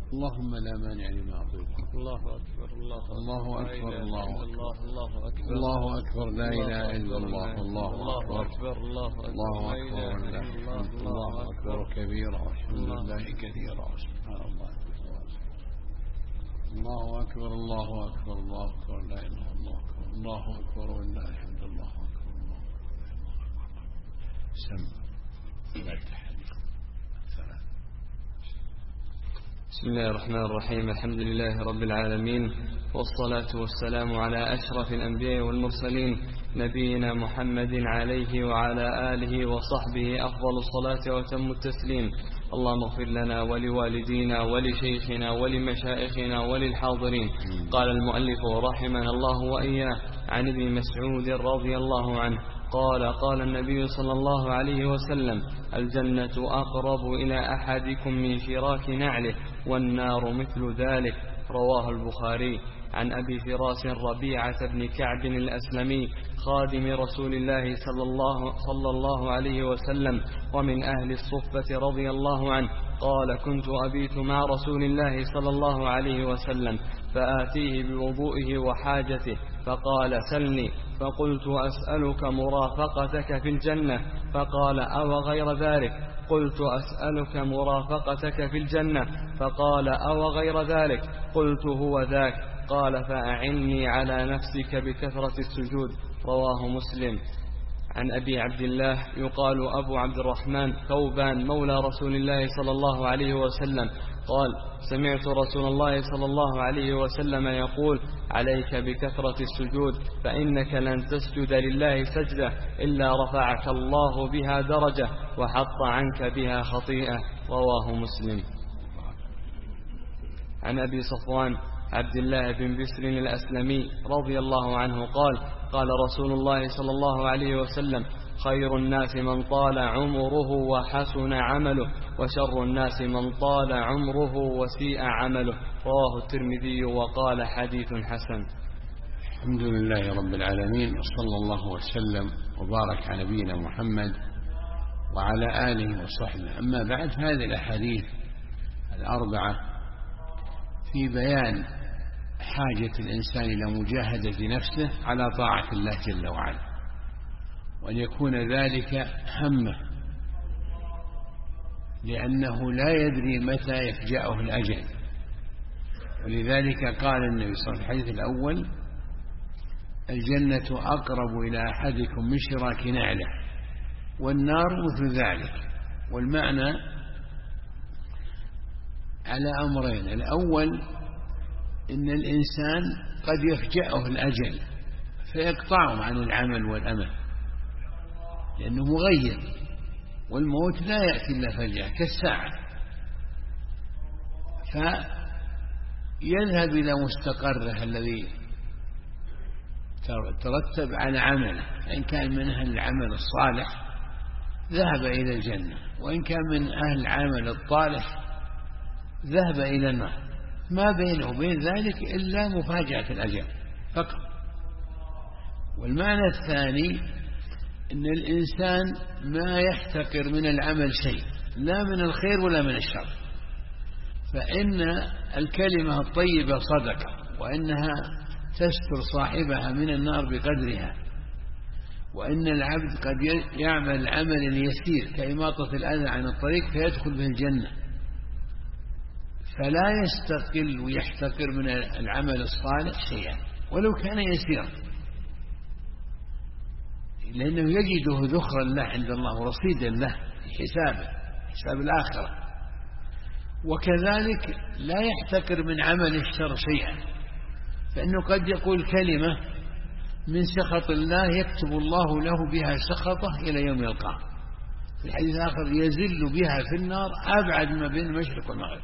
اللهم لا مانع لما أعطيت. الله أكبر. الله أكبر. الله أكبر. الله أكبر. الله أكبر. لا إله إلا الله. الله الله أكبر. أكبر. الله الله أكبر. الله أكبر كبيرا والحمد لله كثيرا سبحان الله. الله أكبر. الله أكبر. الله أكبر. لا إله إلا الله. الله أكبر ولله الحمد. الله أكبر. الله أكبر. سم لا تحدث. بسم الله الرحمن الرحيم. الحمد لله رب العالمين، والصلاة والسلام على أشرف الأنبياء والمرسلين نبينا محمد عليه وعلى آله وصحبه أفضل الصلاة وتم التسليم. اللهم اغفر لنا ولوالدينا ولشيخنا ولمشائخنا وللحاضرين. قال المؤلف رحمنا الله وإياه عن ابن مسعود رضي الله عنه قال النبي صلى الله عليه وسلم: الجنة أقرب إلى أحدكم من شراك نعله، والنار مثل ذلك. رواه البخاري. عن أبي فراس ربيعة بن كعب الأسلمي خادم رسول الله صلى الله عليه وسلم ومن أهل الصفة رضي الله عنه قال: كنت أبيت مع رسول الله صلى الله عليه وسلم فآتيه بوضوئه وحاجته فقال: سلني. فقلت: أسألك مرافقتك في الجنة. فقال: أو غير ذلك؟ قلت: أسألك مرافقتك في الجنة. فقال: أو غير ذلك؟ قلت: هو ذاك. قال: فأعني على نفسك بكثرة السجود. رواه مسلم. عن أبي عبد الله يقال أبو عبد الرحمن ثوبان مولى رسول الله صلى الله عليه وسلم قال: سمعت رسول الله صلى الله عليه وسلم يقول: عليك بكثرة السجود، فإنك لن تسجد لله سجدة إلا رفعك الله بها درجة وحط عنك بها خطيئة. رواه مسلم. عن أبي صفوان عبد الله بن بسر الأسلمي رضي الله عنه قال رسول الله صلى الله عليه وسلم: خير الناس من طال عمره وحسن عمله، وشر الناس من طال عمره وسيء عمله. رواه الترمذي وقال: حديث حسن. الحمد لله رب العالمين، وصلى الله وسلم وبارك على نبينا محمد وعلى آله وصحبه. أما بعد، هذه الأحاديث الأربعة في بيان حاجة الإنسان إلى مجاهدة نفسه على طاعة الله جل وعلا، وأن يكون ذلك همه، لأنه لا يدري متى يفجأه الأجل. ولذلك قال النبي صلى الله عليه وسلم في الحديث الأول: الجنة أقرب إلى أحدكم من شراك نعله، والنار مثل ذلك. والمعنى على أمرين: الأول إن الإنسان قد يفجأه الأجل فيقطعه عن العمل والأمل، لأنه مغير، والموت لا يأتي إلا فجأة كالساعة، فيذهب إلى مستقره الذي ترتب على عمله. إن كان من أهل العمل الصالح ذهب إلى الجنة، وإن كان من أهل العمل الطالح ذهب إلى النار. ما بينه وبين ذلك إلا مفاجأة الأجل فقط. والمعنى الثاني: إن الإنسان ما يحتقر من العمل شيء، لا من الخير ولا من الشر، فإن الكلمة الطيبة صدقة، وإنها تستر صاحبها من النار بقدرها. وإن العبد قد يعمل عملا يسير كإماطة الأذى عن الطريق فيدخل به الجنة، فلا يستقل ويحتقر من العمل الصالح شيئا ولو كان يسيرا، لأنه يجده ذخرا له عند الله ورصيدا له في حساب الآخرة. وكذلك لا يحتقر من عمل الشر شيئا، فإنه قد يقول كلمة من سخط الله يكتب الله له بها سخطه إلى يوم يلقاه. في الحديث الآخر: يزل بها في النار أبعد ما بين المشرق والمغرب.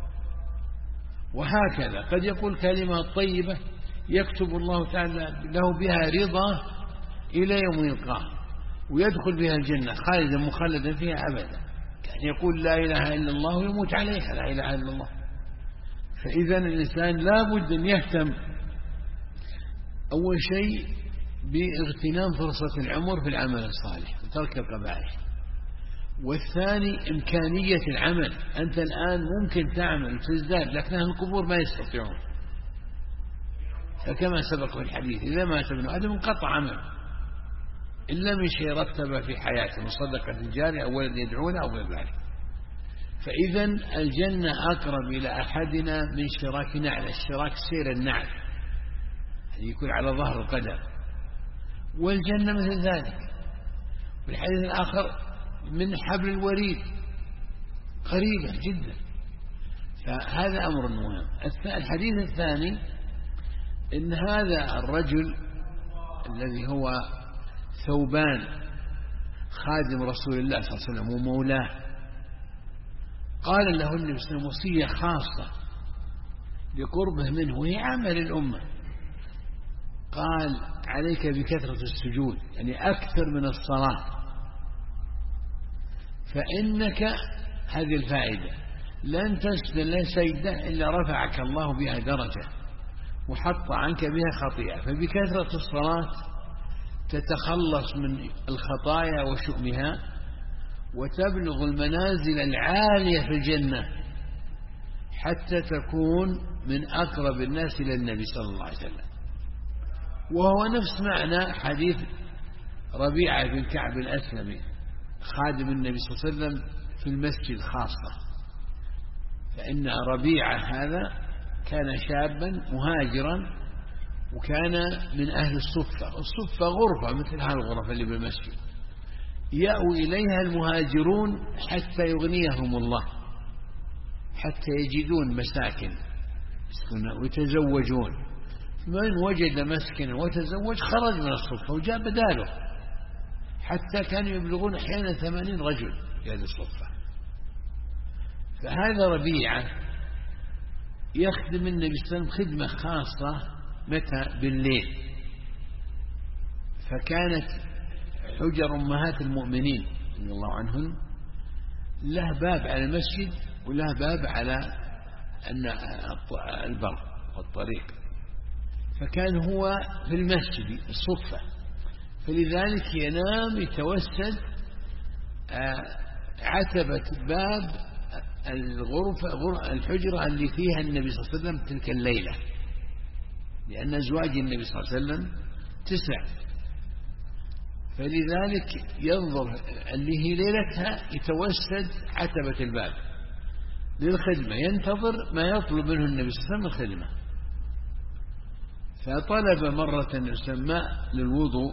وهكذا قد يقول كلمة طيبة يكتب الله تعالى له بها رضا إلى يوم يلقاه، ويدخل بها الجنة خالدا مخلدا فيها أبدا. كان يقول لا إله إلا الله ويموت عليها لا إله إلا الله. فإذا الإنسان لا بد أن يهتم أول شيء باغتنام فرصة العمر في العمل الصالح وترك القبائح، والثاني إمكانية العمل. أنت الآن ممكن تعمل تزداد، لكن أهل القبور ما يستطيعون. فكما سبق في الحديث إذا مات ابن آدم انقطع عمله إلا من شيء رتب في حياته من صدقة جارية أو ولد يدعونه أو غير ذلك. فإذا الجنة أقرب إلى أحدنا من شراك نعل. الشراك سير النعل يعني يكون على ظهر القدم، والجنة مثل ذلك. والحديث الآخر من حبل الوريد، قريبة جدا. فهذا أمر مهم. الحديث الثاني إن هذا الرجل الذي هو ثوبان خادم رسول الله صلى الله عليه وسلم ومولاه قال له النبي صلى الله عليه وسلم وصية خاصة لقربه منه وهي عمل الأمة. قال عليك بكثرة السجود، يعني أكثر من الصلاة، فإنك هذه الفائدة لن تسجد سجدة إلا رفعك الله بها درجة وحط عنك بها خطيئة. فبكثرة الصلاة تتخلص من الخطايا وشؤمها وتبلغ المنازل العالية في الجنة حتى تكون من أقرب الناس إلى النبي صلى الله عليه وسلم. وهو نفس معنى حديث ربيعة بن كعب الأسلمي خادم النبي صلى الله عليه وسلم في المسجد خاصة. فإن ربيعة هذا كان شابا مهاجرا وكان من أهل الصفة. الصفة غرفة مثل هذه الغرف اللي بالمسجد يأوي إليها المهاجرون حتى يغنيهم الله، حتى يجدون مساكن ويتزوجون. من وجد مسكنا وتزوج خرج من الصفة وجاء بداله، حتى كانوا يبلغون أحيانا 80 رجل في هذه الصفة. فهذا ربيعة يخدم النبي صلى الله عليه وسلم خدمة خاصة. متى؟ بالليل. فكانت حجر أمهات المؤمنين رضي الله عنهن له باب على المسجد وله باب على البر والطريق، فكان هو في المسجد الصفة، فلذلك ينام يتوسد عتبة باب الحجرة اللي فيها النبي صلى الله عليه وسلم تلك الليلة، لأن أزواج النبي صلى الله عليه وسلم 9، فلذلك ينظر اللي هي ليلتها يتوسد عتبة الباب للخدمة، ينتظر ما يطلب منه النبي صلى الله عليه وسلم الخدمة. فطلب مرة يسمى للوضوء،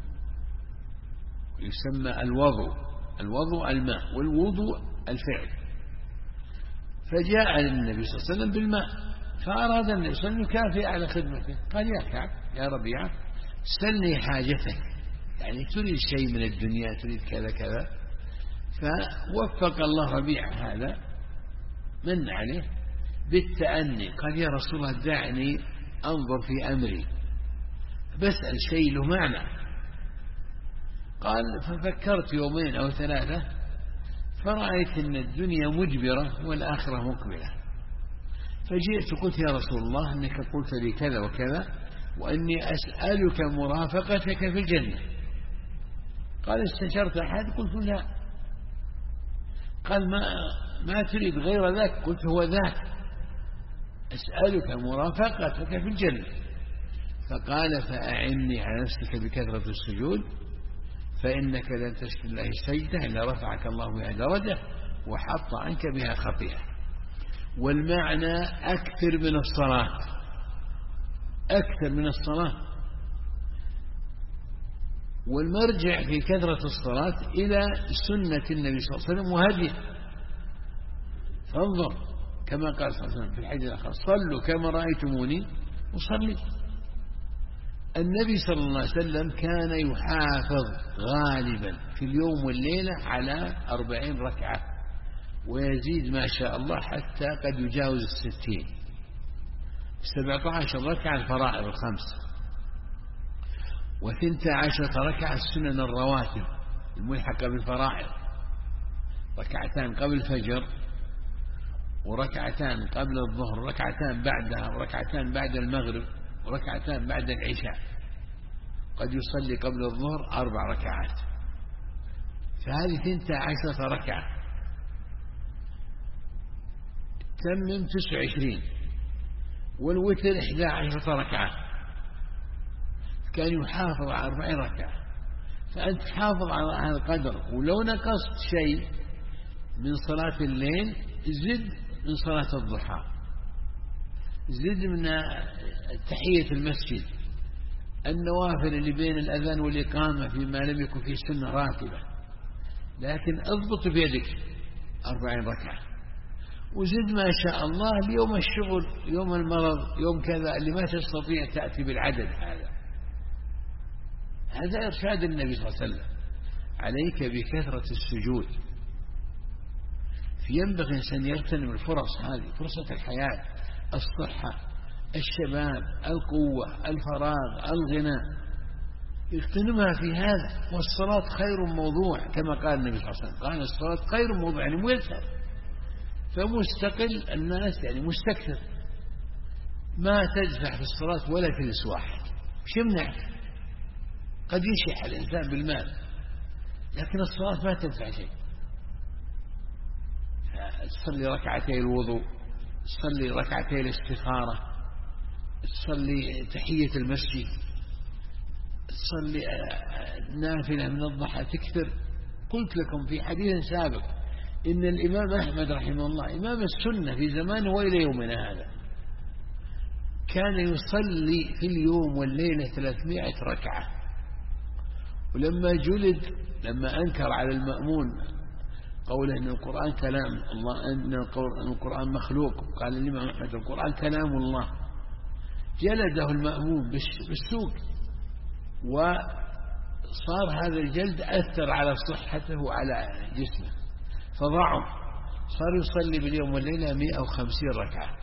يسمى الوضوء الماء والوضوء الفعل، فجاء للنبي صلى الله عليه وسلم بالماء، فأراد النبي صلى الله عليه وسلم يكافئ على خدمته. قال يا كعب يا ربيعة سلني حاجتك، يعني تريد شيء من الدنيا، تريد كذا كذا. فوفق الله ربيعة هذا من عليه بالتأني. قال يا رسول الله دعني أنظر في أمري، بسأل شيء له معنى. قال ففكرت يومين أو 3 فرأيت أن الدنيا مجبرة والآخرة مقبلة، فجئت قلت يا رسول الله أنك قلت لي كذا وكذا وأني أسألك مرافقتك في الجنة. قال استشرت أحد؟ قلت لا. قال ما تريد غير ذاك؟ قلت هو ذاك، أسألك مرافقتك في الجنة. فقال فأعني على نفسك بكثرة السجود فإنك لن تشكي الله سجدة إلا رفعك الله بها درجة وحط عنك بها خطيئة. والمعنى أكثر من الصلاة، أكثر من الصلاة. والمرجع في كثرة الصلاة إلى سنة النبي صلى الله عليه وسلم وهديه. فانظر كما قال صلى الله عليه وسلم في الحديث الآخر صلوا كما رأيتموني أصلي. النبي صلى الله عليه وسلم كان يحافظ غالبا في اليوم والليلة على 40 ركعة ويزيد ما شاء الله حتى قد يجاوز 60. 17 ركعة الفرائض الخمس، و12 ركعة السنن الرواتب الملحقة بالفرائض، 2 قبل الفجر وركعتان قبل الظهر، ركعتان بعدها وركعتان بعد المغرب وركعتان بعد العشاء. قد يصلي قبل الظهر 4 ركعات فهذه 12 ركعة، تمم 29، والوتر 11 ركعة، كان يحافظ على 40 ركعة. فأنت حافظ على هذا القدر، ولو نقصت شيء من صلاة الليل زد من صلاة الضحى، زد من تحية المسجد، النوافل اللي بين الأذان والإقامة فيما لم يكن فيه سنة راتبة، لكن اضبط بيدك 40 ركعة، وزد ما شاء الله ليوم الشغل، يوم المرض، يوم كذا اللي ما تستطيع تأتي بالعدد هذا إرشاد النبي صلى الله عليه وسلم. عليك بكثرة السجود. فينبغي الإنسان يغتنم الفرص هذه، فرصة الحياة، الصحة، الشباب، القوة، الفراغ، الغنى، يغتنمها في هذا. والصلاة خير موضوع كما قال النبي صلى الله عليه وسلم، قال الصلاة خير موضوع، يعني ميسر. فمستقل الناس يعني مستكثر، ما تدفع في الصلاة ولا تلس واحد، وش يمنعك؟ قد يشح الإنسان بالمال، لكن الصلاة ما تدفع شيء. تصلي ركعتي الوضوء، تصلي ركعتي الاستخارة، تصلي تحية المسجد، تصلي نافلة من الضحى، تكثر. قلت لكم في حديث سابق إن الإمام أحمد رحمه الله إمام السنة في زمانه وإلى يومنا هذا كان يصلي في اليوم والليلة 300 ركعة. ولما جلد، لما أنكر على المأمون قوله أن القرآن كلام الله، أن القرآن مخلوق، قال الإمام أحمد القرآن كلام الله، جلده المأمون بالسوق، وصار هذا الجلد أثر على صحته وعلى جسمه فضعف، صار يصلي باليوم والليلة 150 ركعة.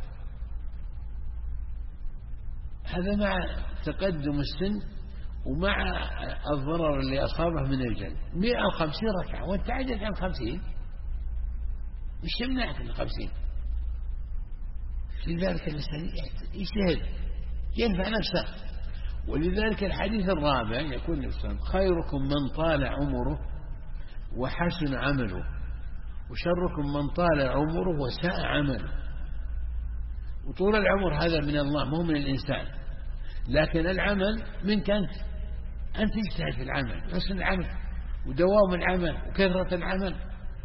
هذا مع تقدم السن ومع الضرر اللي أصابه من الجلد. 150 ركعة وانت عجز عن 50، مش يمنعك من 50. لذلك الإنسان يجتهد ينفع نفسه. ولذلك الحديث الرابع يقول الإنسان خيركم من طال عمره وحسن عمله، وشركم من طال عمره وساء عمله. وطول العمر هذا من الله، مو من الإنسان، لكن العمل منك أنت تجتهد في العمل، حسن العمل ودوام العمل وكثرة العمل،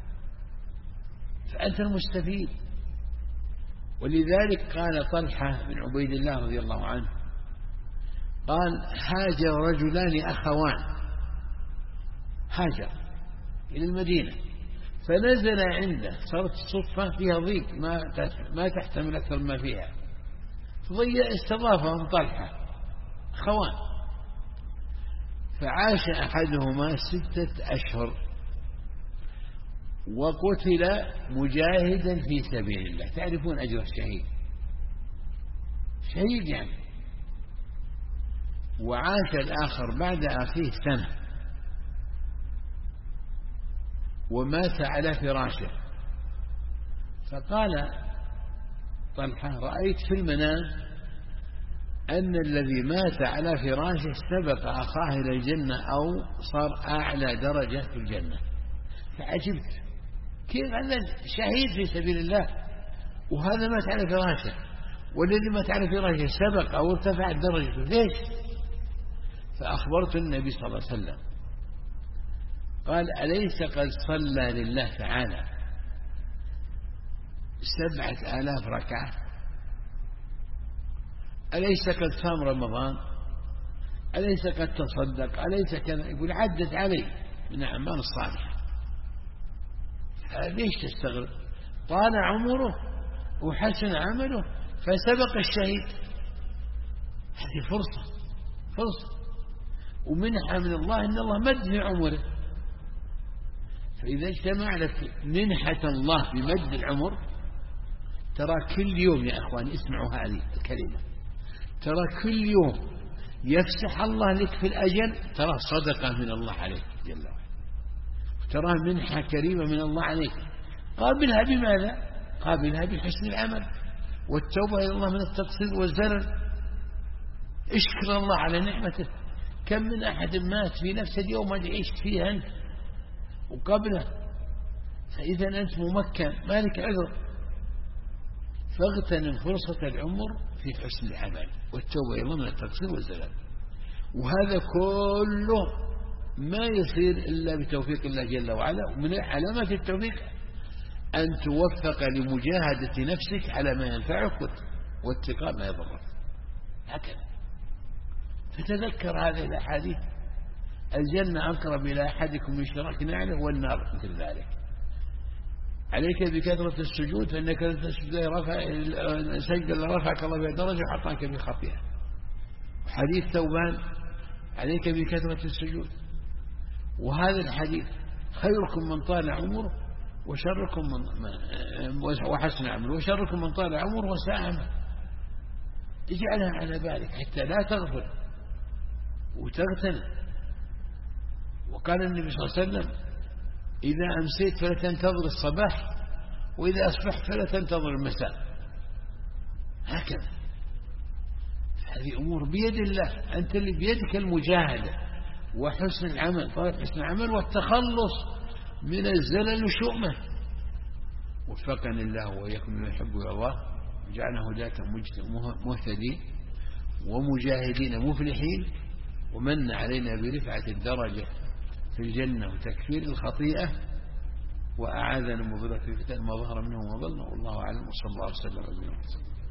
فأنت المستفيد. ولذلك قال طلحة بن عبيد الله رضي الله عنه قال هاجر رجلان أخوان، هاجر إلى المدينة فنزل عنده، صارت الصفة فيها ضيق ما تحتمل أكثر ما فيها، استضافهم طلحة أخوان، فعاش أحدهما 6 أشهر وقتل مجاهدا في سبيل الله. تعرفون أجر الشهيد، شهيد يعني. وعاش الآخر بعد أخيه 1 سنة ومات على فراشه. فقال طلحة رأيت في المنام أن الذي مات على فراشه سبق أخاه إلى الجنة أو صار أعلى درجة في الجنة. فعجبت كيف هذا شهيد في سبيل الله وهذا مات على فراشه، والذي مات على فراشه سبق أو ارتفع درجته، ليش؟ فأخبرت النبي صلى الله عليه وسلم قال أليس قد صلى لله تعالى 7000 ركعة؟ أليس قد صام رمضان؟ أليس قد تصدق؟ أليس كذا؟ يقول عدت علي من الأعمال الصالحة. ليش تستغرب؟ طال عمره وحسن عمله فسبق الشهيد. هذه فرصة ومنحة من الله، إن الله مد في عمره. فإذا اجتمع لك منحة الله بمد العمر، ترى كل يوم يا أخواني اسمعوا هذه الكلمة، ترى كل يوم يفسح الله لك في الأجل، ترى صدقة من الله عليك جل وعلا، ترى منحة كريمة من الله عليك. قابلها بماذا؟ قابلها بحسن العمل والتوبة إلى الله من التقصير والزلل. اشكر الله على نعمته. كم من أحد مات في نفس اليوم اللي عشت فيها أنت وقبله. فإذا أنت ممكن ما لك عذر، فاغتنم فرصة العمر في حسن العمل والتوبة إلى الله من التقصير والزلال. وهذا كله ما يصير إلا بتوفيق الله جل وعلا. ومن علامات التوفيق أن توفق لمجاهدة نفسك على ما ينفعك واتقاء ما يضرك، هكذا. فتذكر هذه الأحاديث: الجنة أقرب إلى أحدكم من شراك نعله، والنار مثل ذلك. عليك بكثرة السجود، فإنك سجد لرفعك الله بها درجة وحطاك بخطيئة. حديث ثوبان: عليك بكثرة السجود. وهذا الحديث: خيركم من طال عمره وشركم وحسن عمله، وشركم من طال عمره وساء عمله. اجعلها على بالك حتى لا تغفل وتغتنم. وقال النبي صلى الله عليه وسلم: إذا أمسيت فلا تنتظر الصباح، وإذا أصبحت فلا تنتظر المساء. هكذا. هذه أمور بيد الله، أنت اللي بيدك المجاهدة وحسن العمل، طيب حسن العمل والتخلص من الزلل وشؤمه. وفقني الله وإياكم من يحب الله، وجعلنا هداة مهتدين ومجاهدين مفلحين، ومن علينا برفعة الدرجة في الجنة وتكفير الخطيئة، وأعاذنا من فتن ما ظهر منه وما بطن. والله أعلم، وصلى الله وسلم على نبينا محمد.